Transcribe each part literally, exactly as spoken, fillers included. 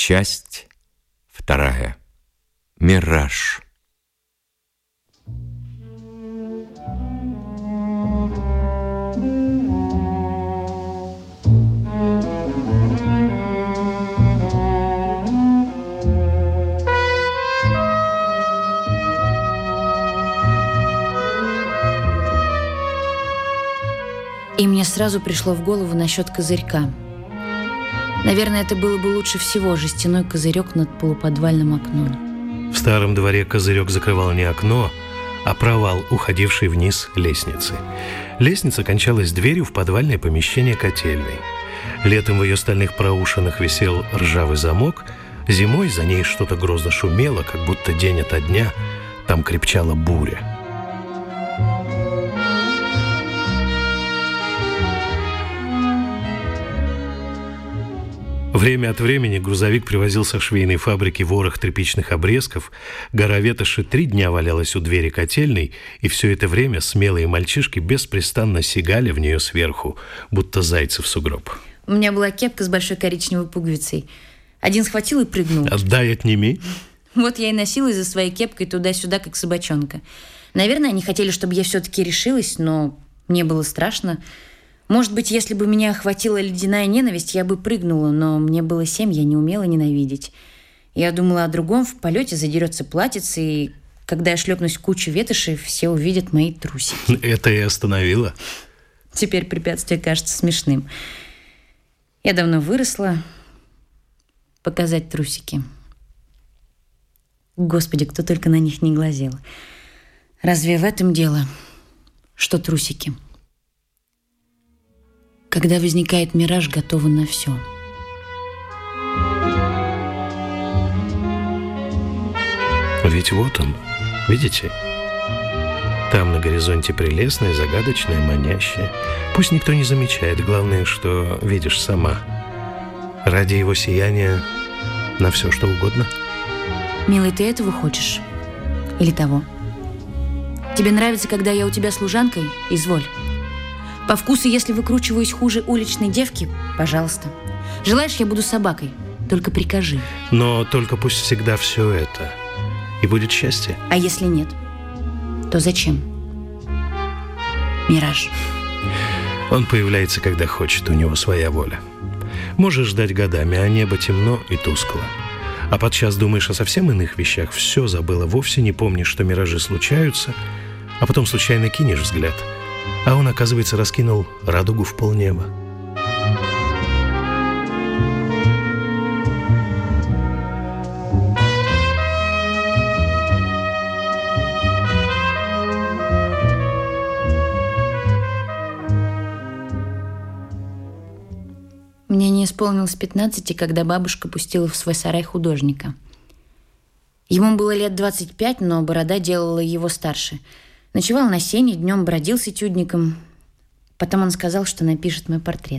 Часть вторая. Мираж. И мне сразу пришло в голову насчет козырька. Наверное, это было бы лучше всего — жестяной козырек над полуподвальным окном. В старом дворе козырек закрывал не окно, а провал, уходивший вниз лестницы. Лестница кончалась дверью в подвальное помещение котельной. Летом в ее стальных проушинах висел ржавый замок, зимой за ней что-то грозно шумело, как будто день ото дня там крепчала буря. Время от времени грузовик привозил со швейной фабрики ворох тряпичных обрезков, гора ветоши три дня валялась у двери котельной, и все это время смелые мальчишки беспрестанно сигали в нее сверху, будто зайцы в сугроб. У меня была кепка с большой коричневой пуговицей. Один схватил и прыгнул. Отдай, отними. Вот я и носилась за своей кепкой туда-сюда, как собачонка. Наверное, они хотели, чтобы я все-таки решилась, но мне было страшно. Может быть, если бы меня охватила ледяная ненависть, я бы прыгнула, но мне было семь, я не умела ненавидеть. Я думала о другом: в полете задерется платьице, и когда я шлепнусь в кучу ветоши, все увидят мои трусики. Это и остановило. Теперь препятствие кажется смешным. Я давно выросла. Показать трусики. Господи, кто только на них не глазел. Разве в этом дело, что трусики? Когда возникает мираж, готова на все. Ведь вот он, видите? Там на горизонте прелестное, загадочное, манящее. Пусть никто не замечает, главное, что видишь сама. Ради его сияния на все, что угодно. Милый, ты этого хочешь? Или того? Тебе нравится, когда я у тебя служанкой? Изволь. По вкусу, если выкручиваюсь хуже уличной девки, пожалуйста. Желаешь, я буду собакой? Только прикажи. Но только пусть всегда все это. И будет счастье. А если нет, то зачем? Мираж. Он появляется, когда хочет, у него своя воля. Можешь ждать годами, а небо темно и тускло. А подчас думаешь о совсем иных вещах, все забыла, вовсе не помнишь, что миражи случаются, а потом случайно кинешь взгляд, а он, оказывается, раскинул радугу в полнеба. Мне не исполнилось пятнадцати, когда бабушка пустила в свой сарай художника. Ему было лет двадцать пять, но борода делала его старше. Ночевал на сене, днем бродил с этюдником. Потом он сказал, что напишет мой портрет.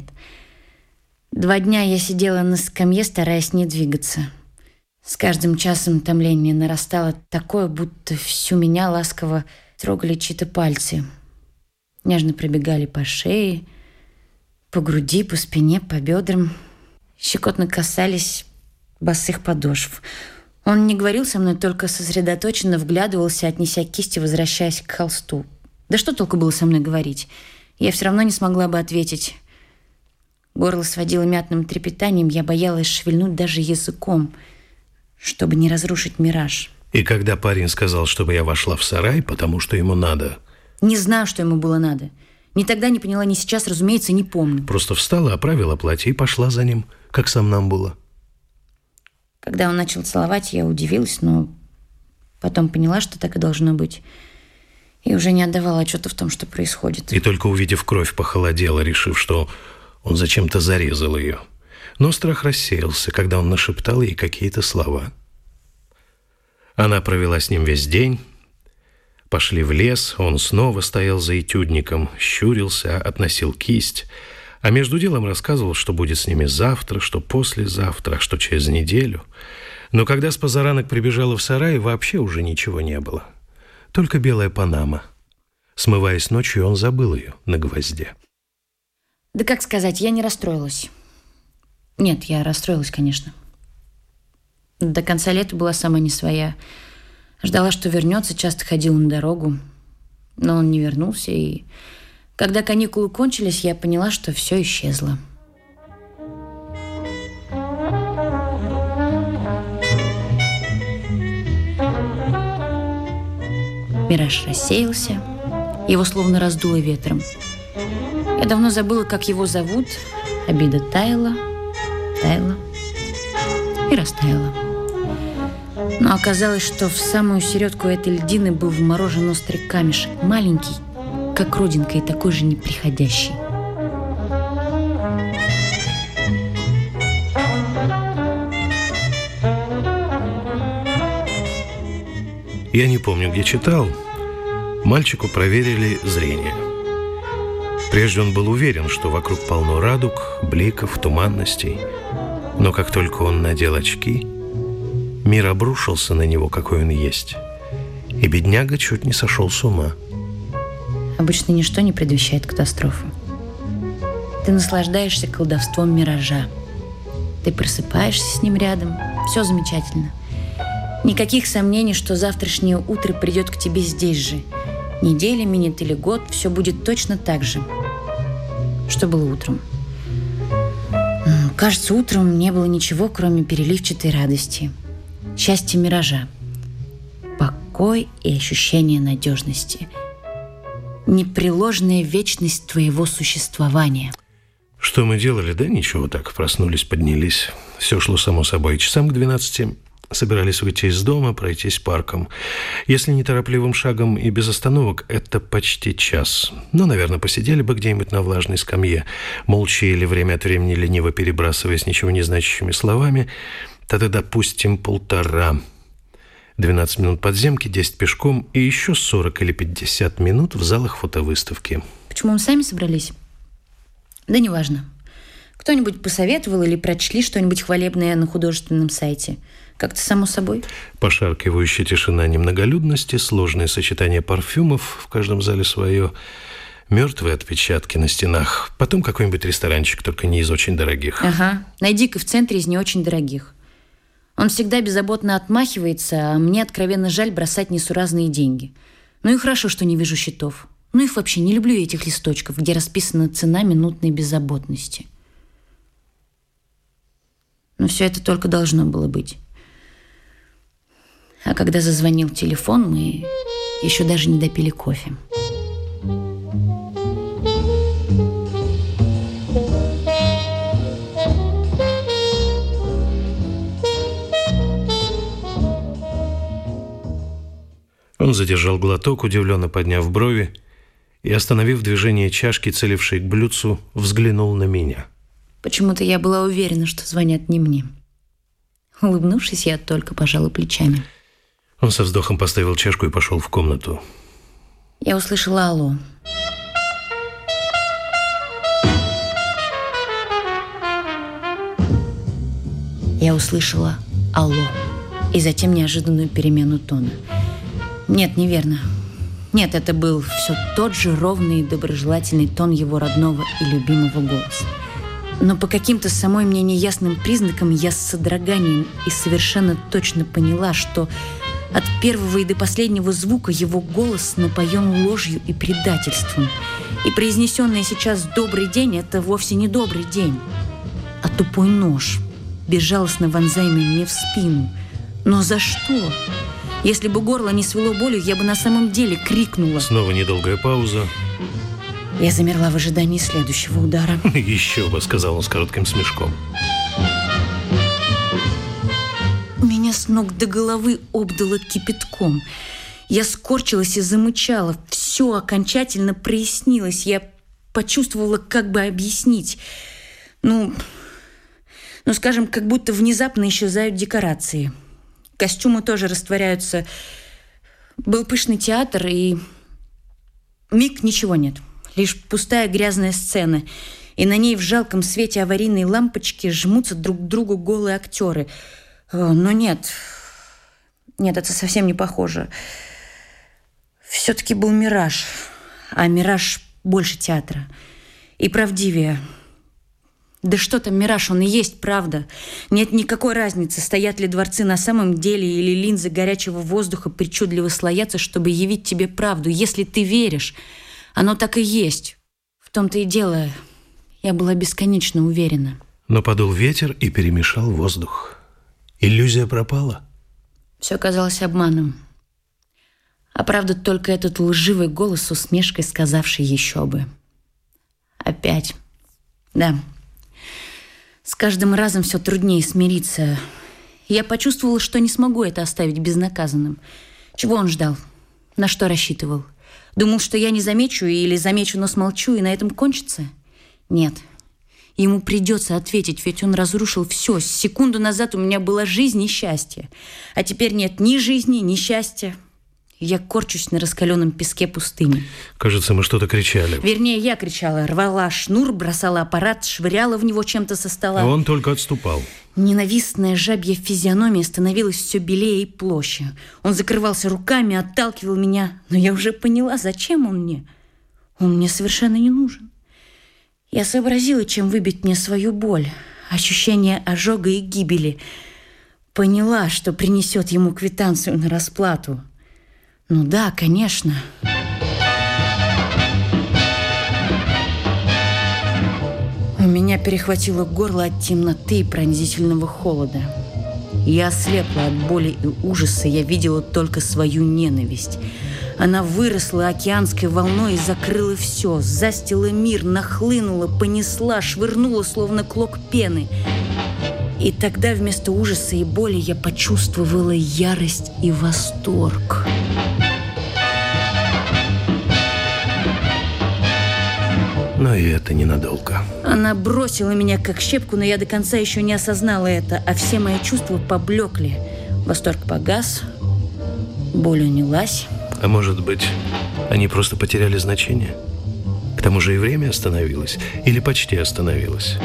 Два дня я сидела на скамье, стараясь не двигаться. С каждым часом томление нарастало такое, будто всю меня ласково трогали чьи-то пальцы. Нежно пробегали по шее, по груди, по спине, по бедрам. Щекотно касались босых подошв. Он не говорил со мной, только сосредоточенно вглядывался, отнеся кисть и возвращаясь к холсту. Да что толку было со мной говорить? Я все равно не смогла бы ответить. Горло сводило мятным трепетанием, я боялась шевельнуть даже языком, чтобы не разрушить мираж. И когда парень сказал, чтобы я вошла в сарай, потому что ему надо... Не знаю, что ему было надо. Ни тогда не поняла, ни сейчас, разумеется, не помню. Просто встала, оправила платье и пошла за ним, как сомнамбула. Когда он начал целовать, я удивилась, но потом поняла, что так и должно быть. И уже не отдавала отчета в том, что происходит. И только увидев кровь, похолодела, решив, что он зачем-то зарезал ее. Но страх рассеялся, когда он нашептал ей какие-то слова. Она провела с ним весь день. Пошли в лес, он снова стоял за этюдником, щурился, относил кисть, а между делом рассказывал, что будет с ними завтра, что послезавтра, что через неделю. Но когда с позаранок прибежала в сарай, вообще уже ничего не было. Только белая панама. Смываясь ночью, он забыл ее на гвозде. Да как сказать, я не расстроилась. Нет, я расстроилась, конечно. До конца лета была сама не своя. Ждала, что вернется, часто ходила на дорогу. Но он не вернулся, и когда каникулы кончились, я поняла, что все исчезло. Мираж рассеялся, его словно раздуло ветром. Я давно забыла, как его зовут. Обида таяла, таяла и растаяла. Но оказалось, что в самую середку этой льдины был вморожен острый камешек, маленький, как родинка, и такой же неприходящий. Я не помню, где читал. Мальчику проверили зрение. Прежде он был уверен, что вокруг полно радуг, бликов, туманностей. Но как только он надел очки, мир обрушился на него, какой он есть. И бедняга чуть не сошел с ума. Обычно ничто не предвещает катастрофу. Ты наслаждаешься колдовством миража. Ты просыпаешься с ним рядом. Все замечательно. Никаких сомнений, что завтрашнее утро придет к тебе здесь же. Неделя, минет или год, все будет точно так же. Что было утром? Кажется, утром не было ничего, кроме переливчатой радости. Счастья миража. Покой и ощущение надежности. Непреложная вечность твоего существования. Что мы делали? Да ничего так. Проснулись, поднялись. Все шло само собой. Часам к двенадцати собирались выйти из дома, пройтись парком. Если неторопливым шагом и без остановок, это почти час. Ну, наверное, посидели бы где-нибудь на влажной скамье, молча или время от времени лениво перебрасываясь ничего не значащими словами. Тогда, допустим, полтора. двенадцать минут подземки, десять пешком и еще сорок или пятьдесят минут в залах фотовыставки. Почему мы сами собрались? Да неважно. Кто-нибудь посоветовал или прочли что-нибудь хвалебное на художественном сайте? Как-то само собой. Пошаркивающая тишина немноголюдности, сложное сочетание парфюмов, в каждом зале свое, мертвые отпечатки на стенах. Потом какой-нибудь ресторанчик, только не из очень дорогих. Ага, найди-ка в центре из не очень дорогих. Он всегда беззаботно отмахивается, а мне откровенно жаль бросать несуразные деньги. Ну и хорошо, что не вижу счетов. Ну их вообще не люблю, этих листочков, где расписана цена минутной беззаботности. Но все это только должно было быть. А когда зазвонил телефон, мы еще даже не допили кофе. Он задержал глоток, удивленно подняв брови, и, остановив движение чашки, целившей к блюдцу, взглянул на меня. Почему-то я была уверена, что звонят не мне. Улыбнувшись, я только пожала плечами. Он со вздохом поставил чашку и пошел в комнату. Я услышала «алло». Я услышала «алло» и затем неожиданную перемену тона. Нет, неверно. Нет, это был все тот же ровный и доброжелательный тон его родного и любимого голоса. Но по каким-то самой мне неясным признакам я с содроганием и совершенно точно поняла, что от первого и до последнего звука его голос напоен ложью и предательством. И произнесенный сейчас «добрый день» — это вовсе не добрый день, а тупой нож, безжалостно вонзаемый мне в спину. Но за что? Если бы горло не свело болью, я бы на самом деле крикнула. Снова недолгая пауза. Я замерла в ожидании следующего удара. «Еще бы», — сказал он с коротким смешком. Меня с ног до головы обдало кипятком. Я скорчилась и замычала. Все окончательно прояснилось. Я почувствовала, как бы объяснить. Ну, ну, скажем, как будто внезапно исчезают декорации. Костюмы тоже растворяются. Был пышный театр, и миг ничего нет. Лишь пустая грязная сцена. И на ней в жалком свете аварийной лампочки жмутся друг к другу голые актеры. Но нет, нет, это совсем не похоже. Все-таки был мираж. А мираж больше театра. И правдивее. Да что там мираж, он и есть правда. Нет никакой разницы, стоят ли дворцы на самом деле или линзы горячего воздуха причудливо слоятся, чтобы явить тебе правду. Если ты веришь, оно так и есть. В том-то и дело, я была бесконечно уверена. Но подул ветер и перемешал воздух. Иллюзия пропала. Все казалось обманом. А правда только этот лживый голос с усмешкой, сказавший еще бы. Опять. Да. С каждым разом все труднее смириться. Я почувствовала, что не смогу это оставить безнаказанным. Чего он ждал? На что рассчитывал? Думал, что я не замечу или замечу, но смолчу, и на этом кончится? Нет. Ему придется ответить, ведь он разрушил все. Секунду назад у меня была жизнь и счастье. А теперь нет ни жизни, ни счастья. Я корчусь на раскаленном песке пустыни. Кажется, мы что-то кричали. Вернее, я кричала, рвала шнур, бросала аппарат, швыряла в него чем-то со стола. А он только отступал. Ненавистная жабья физиономия становилась все белее и площе. Он закрывался руками, отталкивал меня. Но я уже поняла, зачем он мне. Он мне совершенно не нужен. Я сообразила, чем выбить мне свою боль. Ощущение ожога и гибели. Поняла, что принесет ему квитанцию на расплату. Ну да, конечно. У меня перехватило горло от темноты и пронзительного холода. Я ослепла от боли и ужаса, я видела только свою ненависть. Она выросла океанской волной и закрыла все, застила мир, нахлынула, понесла, швырнула, словно клок пены. И тогда вместо ужаса и боли я почувствовала ярость и восторг. Но и это ненадолго. Она бросила меня как щепку, но я до конца еще не осознала это, а все мои чувства поблекли. Восторг погас, боль унялась. А может быть, они просто потеряли значение? К тому же и время остановилось, или почти остановилось.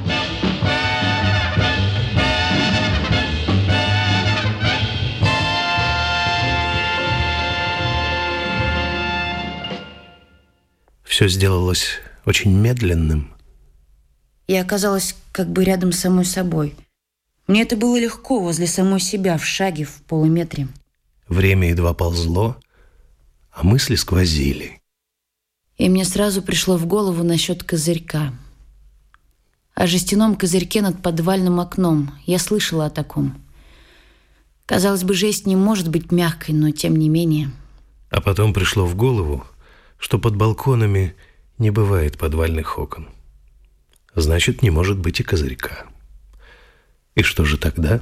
Все сделалось очень медленным. Я оказалась как бы рядом с самой собой. Мне это было легко, возле самой себя, в шаге, в полуметре. Время едва ползло, а мысли сквозили. И мне сразу пришло в голову насчет козырька. О жестяном козырьке над подвальным окном. Я слышала о таком. Казалось бы, жесть не может быть мягкой, но тем не менее. А потом пришло в голову, что под балконами не бывает подвальных окон. Значит, не может быть и козырька. И что же тогда?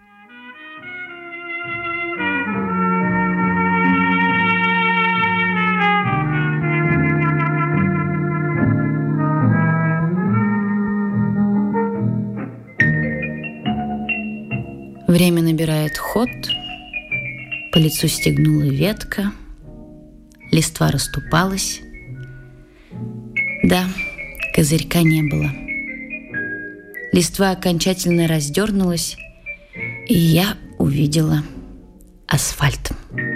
Время набирает ход, по лицу стегнула ветка, листва расступалась. Да, козырька не было. Листва окончательно раздернулась, и я увидела асфальт.